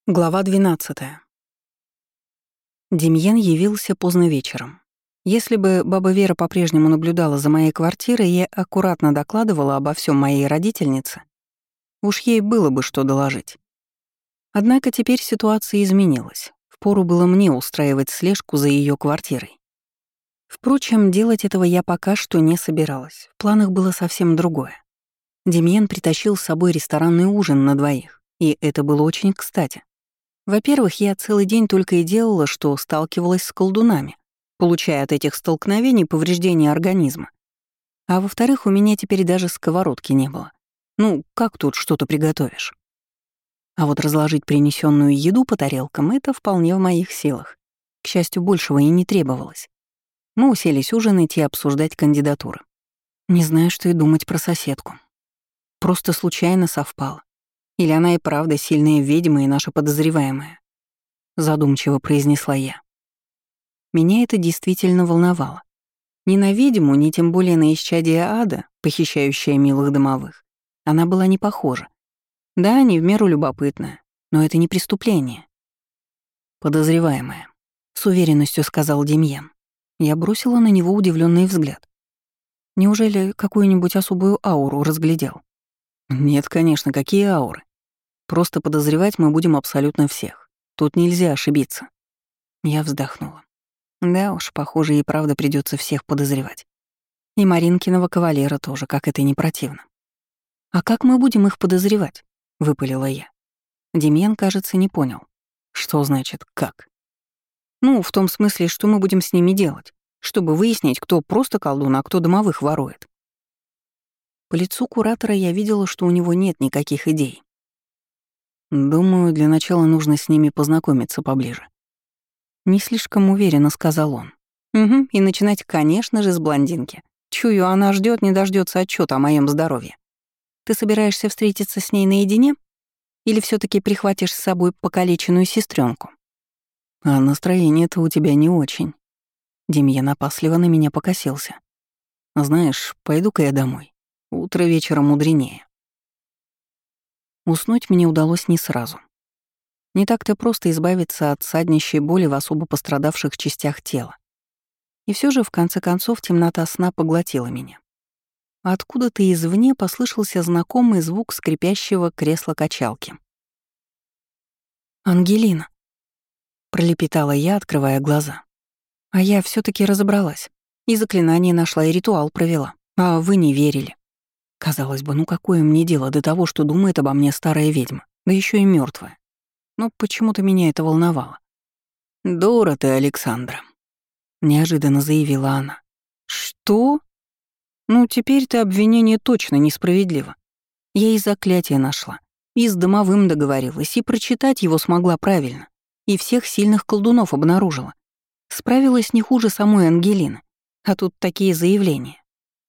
Глава 12. Демьен явился поздно вечером. Если бы баба Вера по-прежнему наблюдала за моей квартирой и аккуратно докладывала обо всем моей родительнице, уж ей было бы что доложить. Однако теперь ситуация изменилась. Впору было мне устраивать слежку за ее квартирой. Впрочем, делать этого я пока что не собиралась. В планах было совсем другое. Демьен притащил с собой ресторанный ужин на двоих, и это было очень кстати. Во-первых, я целый день только и делала, что сталкивалась с колдунами, получая от этих столкновений повреждения организма. А во-вторых, у меня теперь даже сковородки не было. Ну, как тут что-то приготовишь? А вот разложить принесенную еду по тарелкам — это вполне в моих силах. К счастью, большего и не требовалось. Мы уселись ужинать и обсуждать кандидатуры. Не знаю, что и думать про соседку. Просто случайно совпало. Или она и правда сильная ведьма и наша подозреваемая? Задумчиво произнесла я. Меня это действительно волновало. Ни на ведьму, ни тем более на исчадие ада, похищающее милых домовых, она была не похожа. Да, не в меру любопытная, но это не преступление. Подозреваемая, с уверенностью сказал Демьян. Я бросила на него удивленный взгляд. Неужели какую-нибудь особую ауру разглядел? Нет, конечно, какие ауры? Просто подозревать мы будем абсолютно всех. Тут нельзя ошибиться. Я вздохнула. Да уж, похоже, и правда придется всех подозревать. И Маринкиного кавалера тоже, как это не противно. «А как мы будем их подозревать?» — выпалила я. Демьян, кажется, не понял. Что значит «как»? Ну, в том смысле, что мы будем с ними делать, чтобы выяснить, кто просто колдун, а кто домовых ворует. По лицу куратора я видела, что у него нет никаких идей. Думаю, для начала нужно с ними познакомиться поближе. Не слишком уверенно сказал он. Угу, и начинать, конечно же, с блондинки. Чую, она ждет, не дождется отчета о моем здоровье. Ты собираешься встретиться с ней наедине? Или все таки прихватишь с собой покалеченную сестренку? А настроение-то у тебя не очень. Демьян опасливо на меня покосился. Знаешь, пойду-ка я домой. Утро вечера мудренее. Уснуть мне удалось не сразу. Не так-то просто избавиться от саднищей боли в особо пострадавших частях тела. И все же, в конце концов, темнота сна поглотила меня. А откуда-то извне послышался знакомый звук скрипящего кресла-качалки. «Ангелина», — пролепетала я, открывая глаза. А я все таки разобралась. И заклинание нашла, и ритуал провела. А вы не верили. Казалось бы, ну какое мне дело до того, что думает обо мне старая ведьма, да еще и мертвая. Но почему-то меня это волновало. «Дура ты, Александра», — неожиданно заявила она. «Что? Ну, теперь-то обвинение точно несправедливо. Я и заклятие нашла, и с домовым договорилась, и прочитать его смогла правильно, и всех сильных колдунов обнаружила. Справилась не хуже самой Ангелины, а тут такие заявления.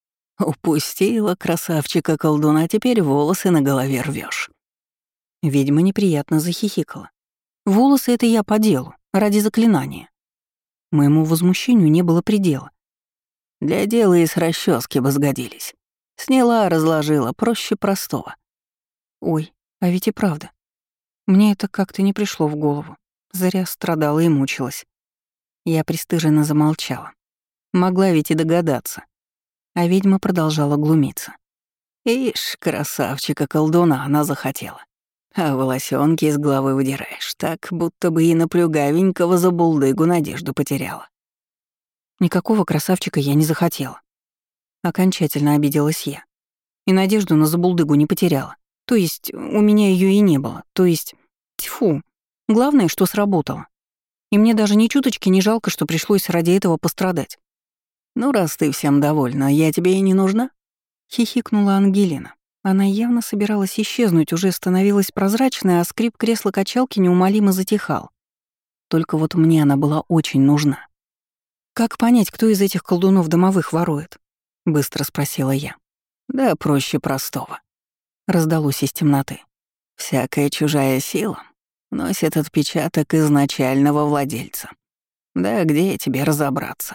Упустила красавчика-колдуна, теперь волосы на голове рвешь. Ведьма неприятно захихикала. Волосы — это я по делу, ради заклинания. Моему возмущению не было предела. Для дела и с расчески бы сгодились. Сняла, разложила, проще простого. Ой, а ведь и правда. Мне это как-то не пришло в голову. Зря страдала и мучилась. Я пристыженно замолчала. Могла ведь и догадаться. А ведьма продолжала глумиться. Ишь, красавчика-колдуна она захотела. А волосёнки из головы выдираешь, так, будто бы и на плюгавенького забулдыгу надежду потеряла. Никакого красавчика я не захотела. Окончательно обиделась я. И надежду на забулдыгу не потеряла. То есть у меня её и не было. То есть, тьфу, главное, что сработало. И мне даже ни чуточки не жалко, что пришлось ради этого пострадать. «Ну, раз ты всем довольна, я тебе и не нужна?» — хихикнула Ангелина. Она явно собиралась исчезнуть, уже становилась прозрачной, а скрип кресла-качалки неумолимо затихал. Только вот мне она была очень нужна. «Как понять, кто из этих колдунов домовых ворует?» — быстро спросила я. «Да проще простого», — раздалось из темноты. «Всякая чужая сила носит отпечаток изначального владельца. Да где тебе разобраться?»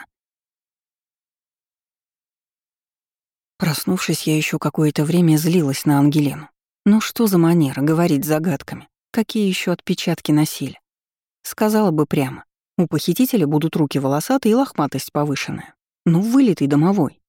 Проснувшись, я еще какое-то время злилась на Ангелину. Ну что за манера говорить загадками, Какие еще отпечатки носили? Сказала бы прямо. У похитителя будут руки волосатые и лохматость повышенная. Ну, вылитый домовой.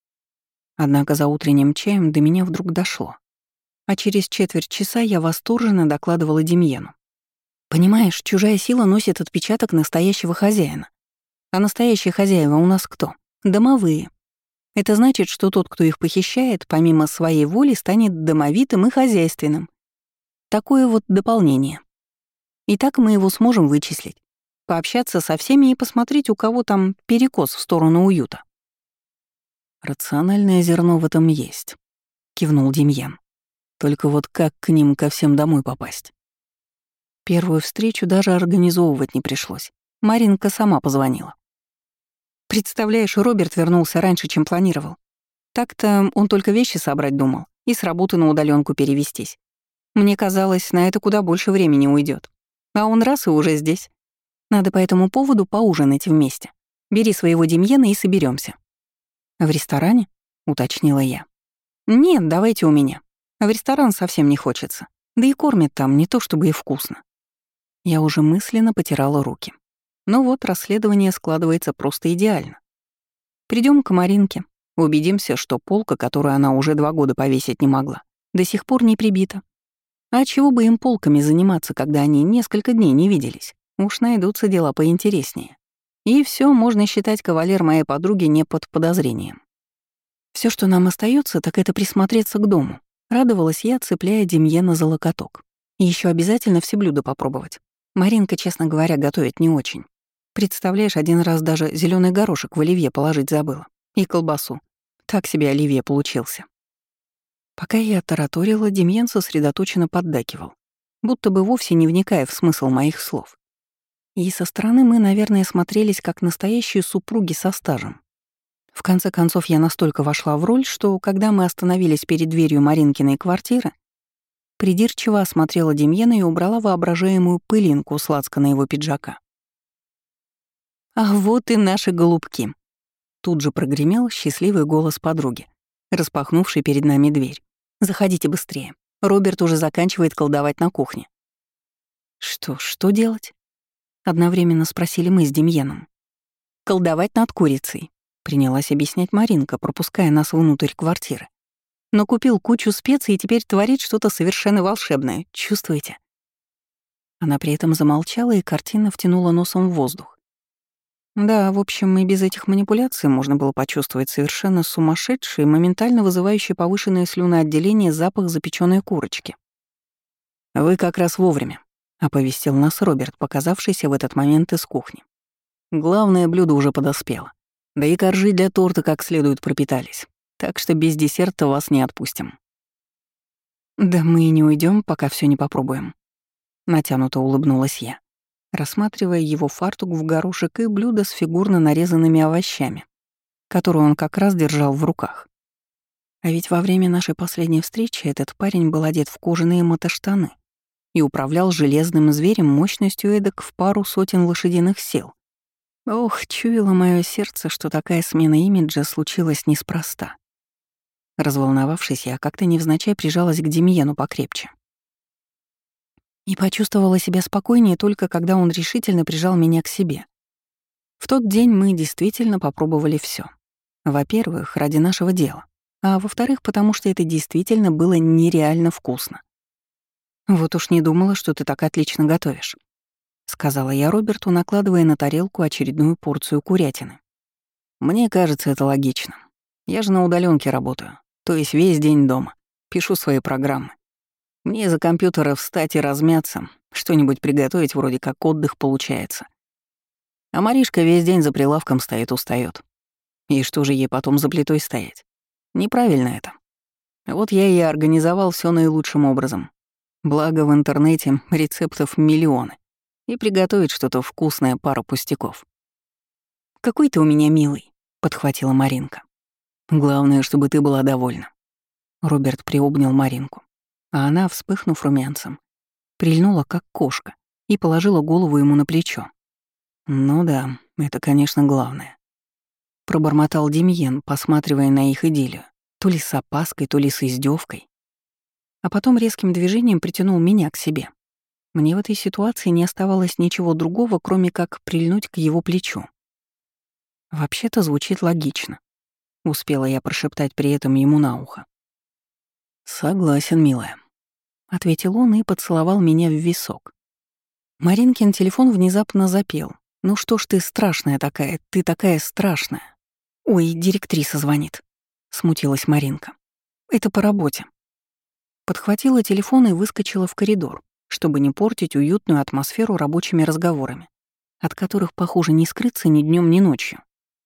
Однако за утренним чаем до меня вдруг дошло. А через четверть часа я восторженно докладывала Демьену. Понимаешь, чужая сила носит отпечаток настоящего хозяина. А настоящие хозяева у нас кто? Домовые. Это значит, что тот, кто их похищает, помимо своей воли, станет домовитым и хозяйственным. Такое вот дополнение. И так мы его сможем вычислить, пообщаться со всеми и посмотреть, у кого там перекос в сторону уюта. «Рациональное зерно в этом есть», — кивнул Демьян. «Только вот как к ним ко всем домой попасть?» Первую встречу даже организовывать не пришлось. Маринка сама позвонила. Представляешь, Роберт вернулся раньше, чем планировал. Так-то он только вещи собрать думал и с работы на удаленку перевестись. Мне казалось, на это куда больше времени уйдет. А он раз и уже здесь. Надо по этому поводу поужинать вместе. Бери своего Демьена и соберемся. «В ресторане?» — уточнила я. «Нет, давайте у меня. В ресторан совсем не хочется. Да и кормят там не то чтобы и вкусно». Я уже мысленно потирала руки. Ну вот, расследование складывается просто идеально. Придем к Маринке, убедимся, что полка, которую она уже 2 года повесить не могла, до сих пор не прибита. А чего бы им полками заниматься, когда они несколько дней не виделись? Уж найдутся дела поинтереснее. И все, можно считать кавалер моей подруги не под подозрением. Все, что нам остается, так это присмотреться к дому. Радовалась я, цепляя Демьена за локоток. И еще обязательно все блюда попробовать. Маринка, честно говоря, готовит не очень. Представляешь, один раз даже зеленый горошек в оливье положить забыла. И колбасу. Так себе оливье получился. Пока я тараторила, Демьян сосредоточенно поддакивал, будто бы вовсе не вникая в смысл моих слов. И со стороны мы, наверное, смотрелись как настоящие супруги со стажем. В конце концов, я настолько вошла в роль, что, когда мы остановились перед дверью Маринкиной квартиры, придирчиво осмотрела Демьяна и убрала воображаемую пылинку с лацкана его пиджака. «Ах, вот и наши голубки!» Тут же прогремел счастливый голос подруги, распахнувший перед нами дверь. «Заходите быстрее. Роберт уже заканчивает колдовать на кухне». «Что делать?» — одновременно спросили мы с Демьеном. «Колдовать над курицей», — принялась объяснять Маринка, пропуская нас внутрь квартиры. «Но купил кучу специй и теперь творит что-то совершенно волшебное. Чувствуете?» Она при этом замолчала и картинно втянула носом в воздух. Да, в общем, и без этих манипуляций можно было почувствовать совершенно сумасшедший и моментально вызывающий повышенное слюноотделение запах запеченной курочки. «Вы как раз вовремя», — оповестил нас Роберт, показавшийся в этот момент из кухни. «Главное блюдо уже подоспело. Да и коржи для торта как следует пропитались. Так что без десерта вас не отпустим». «Да мы и не уйдем, пока все не попробуем», — натянуто улыбнулась я, рассматривая его фартук в горошек и блюдо с фигурно нарезанными овощами, которую он как раз держал в руках. А ведь во время нашей последней встречи этот парень был одет в кожаные мотоштаны и управлял железным зверем мощностью эдак в пару сотен лошадиных сил. Ох, чуяло мое сердце, что такая смена имиджа случилась неспроста. Разволновавшись, я как-то невзначай прижалась к Демьену покрепче. И почувствовала себя спокойнее только когда он решительно прижал меня к себе. В тот день мы действительно попробовали все. Во-первых, ради нашего дела. А во-вторых, потому что это действительно было нереально вкусно. «Вот уж не думала, что ты так отлично готовишь», — сказала я Роберту, накладывая на тарелку очередную порцию курятины. «Мне кажется, это логично. Я же на удаленке работаю, то есть весь день дома. Пишу свои программы. Мне за компьютера встать и размяться, что-нибудь приготовить вроде как отдых получается. А Маришка весь день за прилавком стоит, устаёт. И что же ей потом за плитой стоять? Неправильно это. Вот я и организовал все наилучшим образом. Благо в интернете рецептов миллионы. И приготовить что-то вкусное пара пустяков. «Какой ты у меня милый», — подхватила Маринка. «Главное, чтобы ты была довольна». Роберт приобнял Маринку, а она, вспыхнув румянцем, прильнула как кошка и положила голову ему на плечо. «Ну да, это, конечно, главное», — пробормотал Демьен, посматривая на их идиллию, то ли с опаской, то ли с издевкой. А потом резким движением притянул меня к себе. Мне в этой ситуации не оставалось ничего другого, кроме как прильнуть к его плечу. «Вообще-то звучит логично», — успела я прошептать при этом ему на ухо. «Согласен, милая», — ответил он и поцеловал меня в висок. Маринкин телефон внезапно запел. «Ну что ж ты страшная такая, ты такая страшная». «Ой, директриса звонит», — смутилась Маринка. «Это по работе». Подхватила телефон и выскочила в коридор, чтобы не портить уютную атмосферу рабочими разговорами, от которых, похоже, не скрыться ни днем, ни ночью.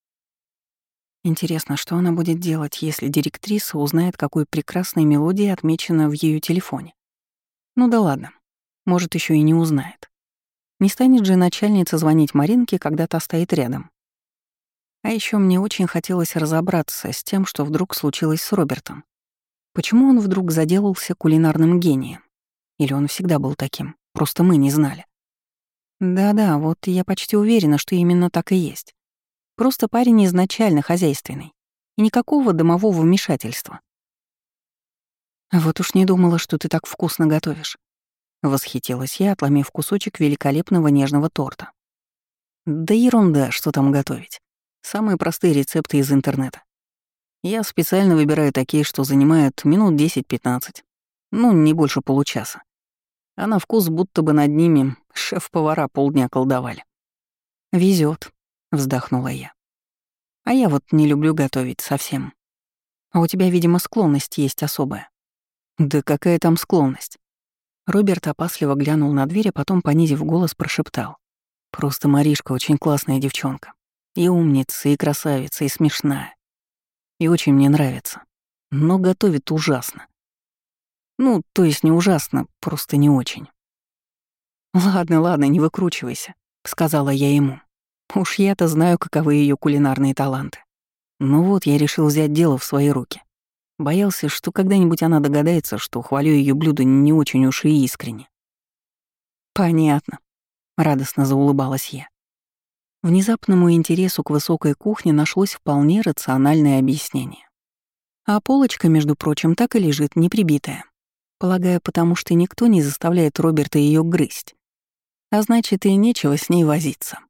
Интересно, что она будет делать, если директриса узнает, какой прекрасной мелодией отмечена в ее телефоне? Ну да ладно, может, еще и не узнает. Не станет же начальница звонить Маринке, когда та стоит рядом. А еще мне очень хотелось разобраться с тем, что вдруг случилось с Робертом. Почему он вдруг заделался кулинарным гением? Или он всегда был таким, просто мы не знали? Да-да, вот я почти уверена, что именно так и есть. Просто парень изначально хозяйственный. И никакого домового вмешательства. «Вот уж не думала, что ты так вкусно готовишь», — восхитилась я, отломив кусочек великолепного нежного торта. «Да ерунда, что там готовить. Самые простые рецепты из интернета. Я специально выбираю такие, что занимают минут 10-15. Ну, не больше получаса. А на вкус будто бы над ними шеф-повара полдня колдовали». «Везёт», — вздохнула я. «А я вот не люблю готовить совсем. А у тебя, видимо, склонность есть особая». «Да какая там склонность?» Роберт опасливо глянул на дверь, а потом, понизив голос, прошептал. «Просто Маришка очень классная девчонка. И умница, и красавица, и смешная. И очень мне нравится. Но готовит ужасно. Ну, то есть не ужасно, просто не очень». «Ладно, ладно, не выкручивайся», — сказала я ему. «Уж я-то знаю, каковы ее кулинарные таланты. Ну вот, я решил взять дело в свои руки. Боялся, что когда-нибудь она догадается, что хвалю ее блюдо не очень уж и искренне». «Понятно», — радостно заулыбалась я. Внезапному интересу к высокой кухне нашлось вполне рациональное объяснение. А полочка, между прочим, так и лежит, неприбитая. Полагаю, потому что никто не заставляет Роберта ее грызть. А значит, и нечего с ней возиться.